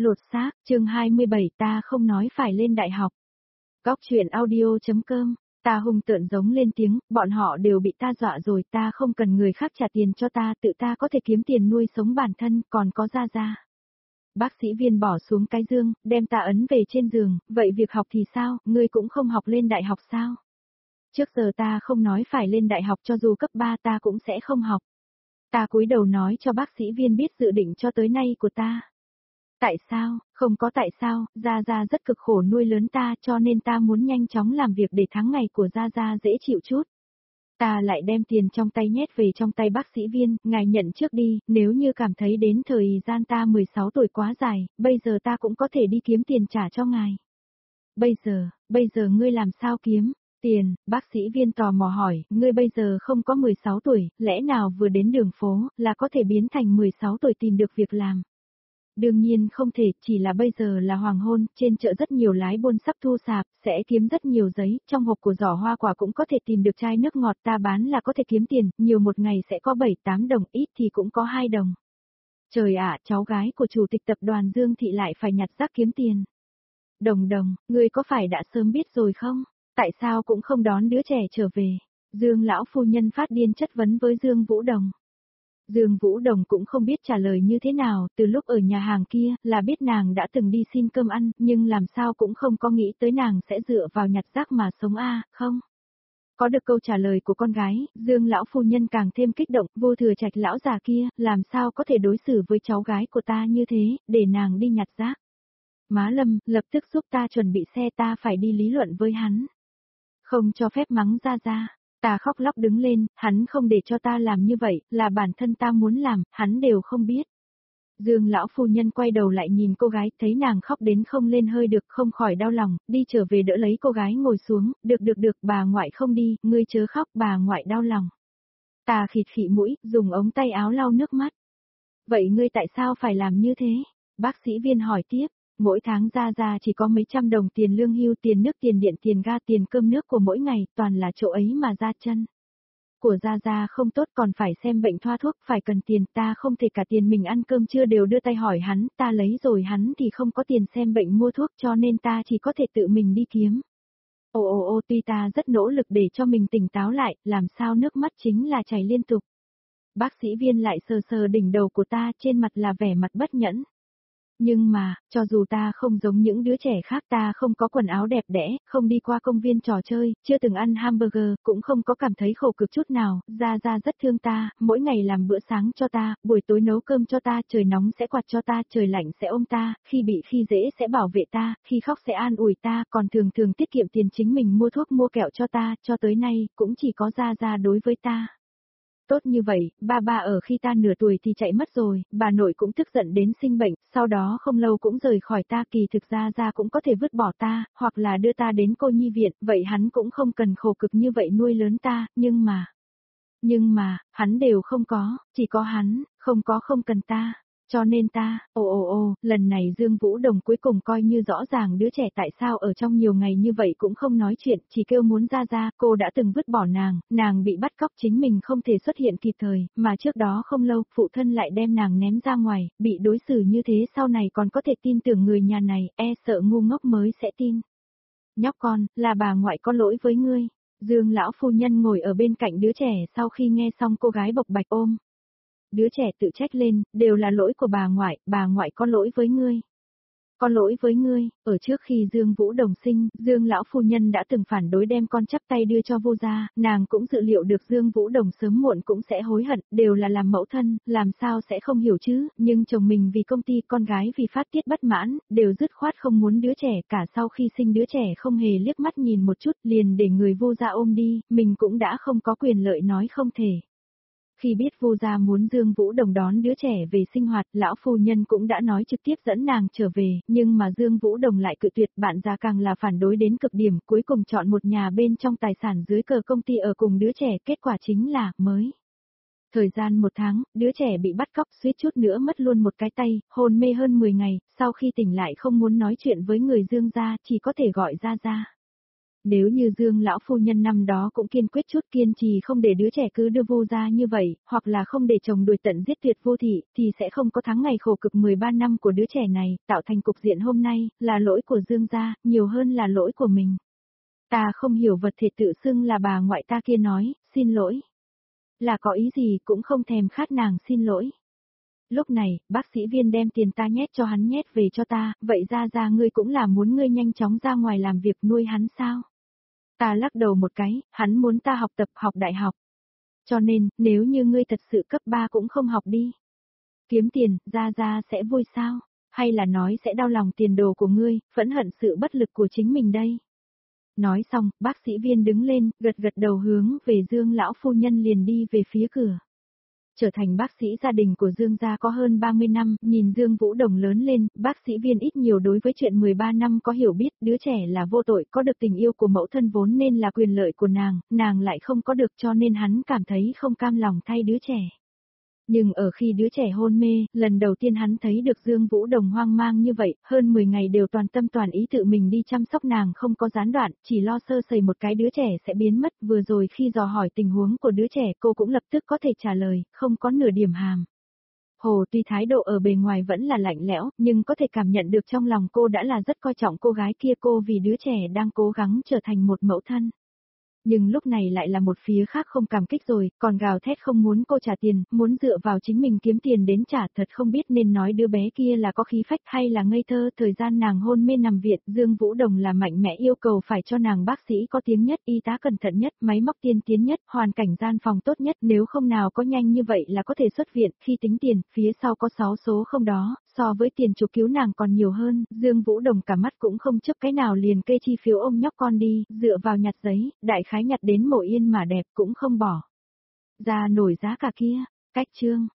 Lột xác, chương 27 ta không nói phải lên đại học. Góc chuyện audio.com, ta hung tợn giống lên tiếng, bọn họ đều bị ta dọa rồi, ta không cần người khác trả tiền cho ta, tự ta có thể kiếm tiền nuôi sống bản thân, còn có Gia Gia. Bác sĩ Viên bỏ xuống cái dương, đem ta ấn về trên giường, vậy việc học thì sao, ngươi cũng không học lên đại học sao? Trước giờ ta không nói phải lên đại học, cho dù cấp 3 ta cũng sẽ không học. Ta cúi đầu nói cho bác sĩ Viên biết dự định cho tới nay của ta. Tại sao, không có tại sao, Gia Gia rất cực khổ nuôi lớn ta, cho nên ta muốn nhanh chóng làm việc để tháng ngày của Gia Gia dễ chịu chút. Ta lại đem tiền trong tay nhét về trong tay bác sĩ Viên, ngài nhận trước đi, nếu như cảm thấy đến thời gian ta 16 tuổi quá dài, bây giờ ta cũng có thể đi kiếm tiền trả cho ngài. Bây giờ ngươi làm sao kiếm tiền? Bác sĩ Viên tò mò hỏi, ngươi bây giờ không có 16 tuổi, lẽ nào vừa đến đường phố, là có thể biến thành 16 tuổi tìm được việc làm? Đương nhiên không thể, chỉ là bây giờ là hoàng hôn, trên chợ rất nhiều lái buôn sắp thu sạp, sẽ kiếm rất nhiều giấy, trong hộp của giỏ hoa quả cũng có thể tìm được chai nước ngọt, ta bán là có thể kiếm tiền, nhiều một ngày sẽ có 7-8 đồng, ít thì cũng có 2 đồng. Trời ạ, cháu gái của chủ tịch tập đoàn Dương Thị lại phải nhặt rác kiếm tiền. Đồng, ngươi có phải đã sớm biết rồi không? Tại sao cũng không đón đứa trẻ trở về? Dương lão phu nhân phát điên chất vấn với Dương Vũ Đồng. Dương Vũ Đồng cũng không biết trả lời như thế nào, từ lúc ở nhà hàng kia, là biết nàng đã từng đi xin cơm ăn, nhưng làm sao cũng không có nghĩ tới nàng sẽ dựa vào nhặt rác mà sống không? Có được câu trả lời của con gái, Dương lão phu nhân càng thêm kích động, Vô Thừa Trạch lão già kia, làm sao có thể đối xử với cháu gái của ta như thế, để nàng đi nhặt rác. Má Lâm, lập tức giúp ta chuẩn bị xe, ta phải đi lý luận với hắn. Không cho phép mắng Gia Gia. Ta khóc lóc đứng lên, hắn không để cho ta làm như vậy, là bản thân ta muốn làm, hắn đều không biết. Dương lão phu nhân quay đầu lại nhìn cô gái, thấy nàng khóc đến không lên hơi được, không khỏi đau lòng, đi trở về đỡ lấy cô gái ngồi xuống, được, bà ngoại không đi, ngươi chớ khóc, bà ngoại đau lòng. Ta khịt khị mũi, dùng ống tay áo lau nước mắt. Vậy ngươi tại sao phải làm như thế? Bác sĩ Viên hỏi tiếp. Mỗi tháng Gia Gia chỉ có mấy trăm đồng tiền lương hưu, tiền nước, tiền điện, tiền ga, tiền cơm nước của mỗi ngày, toàn là chỗ ấy mà ra chân. Của Gia Gia không tốt, còn phải xem bệnh thoa thuốc, phải cần tiền, ta không thể cả tiền mình ăn cơm trưa đều đưa tay hỏi hắn, ta lấy rồi hắn thì không có tiền xem bệnh mua thuốc, cho nên ta chỉ có thể tự mình đi kiếm. Tuy ta rất nỗ lực để cho mình tỉnh táo lại, làm sao nước mắt chính là chảy liên tục. Bác sĩ Viên lại sờ sờ đỉnh đầu của ta, trên mặt là vẻ mặt bất nhẫn. Nhưng mà, cho dù ta không giống những đứa trẻ khác, ta không có quần áo đẹp đẽ, không đi qua công viên trò chơi, chưa từng ăn hamburger, cũng không có cảm thấy khổ cực chút nào, Gia Gia rất thương ta, mỗi ngày làm bữa sáng cho ta, buổi tối nấu cơm cho ta, trời nóng sẽ quạt cho ta, trời lạnh sẽ ôm ta, khi bị khi dễ sẽ bảo vệ ta, khi khóc sẽ an ủi ta, còn thường tiết kiệm tiền chính mình mua thuốc mua kẹo cho ta, cho tới nay, cũng chỉ có Gia Gia đối với ta. Tốt như vậy, ba ở khi ta nửa tuổi thì chạy mất rồi, bà nội cũng tức giận đến sinh bệnh, sau đó không lâu cũng rời khỏi ta, kỳ thực Gia cũng có thể vứt bỏ ta, hoặc là đưa ta đến cô nhi viện, vậy hắn cũng không cần khổ cực như vậy nuôi lớn ta, nhưng mà, hắn đều không có, chỉ có hắn, không cần ta. Cho nên ta, lần này Dương Vũ Đồng cuối cùng coi như rõ ràng đứa trẻ tại sao ở trong nhiều ngày như vậy cũng không nói chuyện, chỉ kêu muốn Gia, cô đã từng vứt bỏ nàng bị bắt cóc chính mình không thể xuất hiện kịp thời, mà trước đó không lâu, phụ thân lại đem nàng ném ra ngoài, bị đối xử như thế sau này còn có thể tin tưởng người nhà này, sợ ngu ngốc mới sẽ tin. Nhóc con, là bà ngoại có lỗi với ngươi. Dương lão phu nhân ngồi ở bên cạnh đứa trẻ sau khi nghe xong cô gái bộc bạch ôm. Đứa trẻ tự trách lên, đều là lỗi của bà ngoại có lỗi với ngươi. Có lỗi với ngươi, ở trước khi Dương Vũ Đồng sinh, Dương lão phu nhân đã từng phản đối đem con chắp tay đưa cho Vô Gia, nàng cũng dự liệu được Dương Vũ Đồng sớm muộn cũng sẽ hối hận, đều là làm mẫu thân, làm sao sẽ không hiểu chứ, nhưng chồng mình vì công ty, con gái vì phát tiết bất mãn, đều dứt khoát không muốn đứa trẻ, cả sau khi sinh đứa trẻ không hề liếc mắt nhìn một chút, liền để người Vô Gia ôm đi, mình cũng đã không có quyền lợi nói không thể. Khi biết Vô Gia muốn Dương Vũ Đồng đón đứa trẻ về sinh hoạt, lão phu nhân cũng đã nói trực tiếp dẫn nàng trở về, nhưng mà Dương Vũ Đồng lại cự tuyệt, bạn già càng là phản đối đến cực điểm, cuối cùng chọn một nhà bên trong tài sản dưới cờ công ty ở cùng đứa trẻ, kết quả chính là, Thời gian 1 tháng, đứa trẻ bị bắt cóc suýt chút nữa mất luôn một cái tay, hôn mê hơn 10 ngày, sau khi tỉnh lại không muốn nói chuyện với người Dương gia, chỉ có thể gọi Gia. Nếu như Dương lão phu nhân năm đó cũng kiên quyết chút kiên trì không để đứa trẻ cứ đưa vô ra như vậy, hoặc là không để chồng đuổi tận giết tuyệt vô thị, thì sẽ không có tháng ngày khổ cực 13 năm của đứa trẻ này, tạo thành cục diện hôm nay, là lỗi của Dương gia, nhiều hơn là lỗi của mình. Ta không hiểu vật thể tự xưng là bà ngoại ta kia nói, xin lỗi. Là có ý gì cũng không thèm khát nàng xin lỗi. Lúc này, bác sĩ Viên đem tiền ta nhét cho hắn nhét về cho ta, vậy ra ngươi cũng là muốn ngươi nhanh chóng ra ngoài làm việc nuôi hắn sao? Ta lắc đầu một cái, hắn muốn ta học tập học đại học. Cho nên, nếu như ngươi thật sự cấp 3 cũng không học đi. Kiếm tiền, ra sẽ vui sao? Hay là nói sẽ đau lòng tiền đồ của ngươi, phẫn hận sự bất lực của chính mình đây? Nói xong, bác sĩ Viên đứng lên, gật gật đầu hướng về Dương lão phu nhân liền đi về phía cửa. Trở thành bác sĩ gia đình của Dương gia có hơn 30 năm, nhìn Dương Vũ Đồng lớn lên, bác sĩ Viên ít nhiều đối với chuyện 13 năm có hiểu biết, đứa trẻ là vô tội, có được tình yêu của mẫu thân vốn nên là quyền lợi của nàng lại không có được cho nên hắn cảm thấy không cam lòng thay đứa trẻ. Nhưng ở khi đứa trẻ hôn mê, lần đầu tiên hắn thấy được Dương Vũ Đồng hoang mang như vậy, hơn 10 ngày đều toàn tâm toàn ý tự mình đi chăm sóc nàng không có gián đoạn, chỉ lo sơ sẩy một cái đứa trẻ sẽ biến mất, vừa rồi khi dò hỏi tình huống của đứa trẻ cô cũng lập tức có thể trả lời, không có nửa điểm hàm. Hồ tuy thái độ ở bề ngoài vẫn là lạnh lẽo, nhưng có thể cảm nhận được trong lòng cô đã là rất coi trọng cô gái kia cô vì đứa trẻ đang cố gắng trở thành một mẫu thân. Nhưng lúc này lại là một phía khác không cảm kích rồi, còn gào thét không muốn cô trả tiền, muốn dựa vào chính mình kiếm tiền đến trả, thật không biết nên nói đứa bé kia là có khí phách hay là ngây thơ. Thời gian nàng hôn mê nằm viện, Dương Vũ Đồng là mạnh mẽ yêu cầu phải cho nàng bác sĩ có tiếng nhất, y tá cẩn thận nhất, máy móc tiên tiến nhất, hoàn cảnh gian phòng tốt nhất, nếu không nào có nhanh như vậy là có thể xuất viện. Khi tính tiền, phía sau có 6 số không đó, so với tiền chụp cứu nàng còn nhiều hơn. Dương Vũ Đồng cả mắt cũng không chấp cái nào liền kê chi phiếu ôm nhóc con đi, dựa vào nhặt giấy, đại khái nhặt đến mộ yên mà đẹp cũng không bỏ ra nổi giá cả kia. Cách chương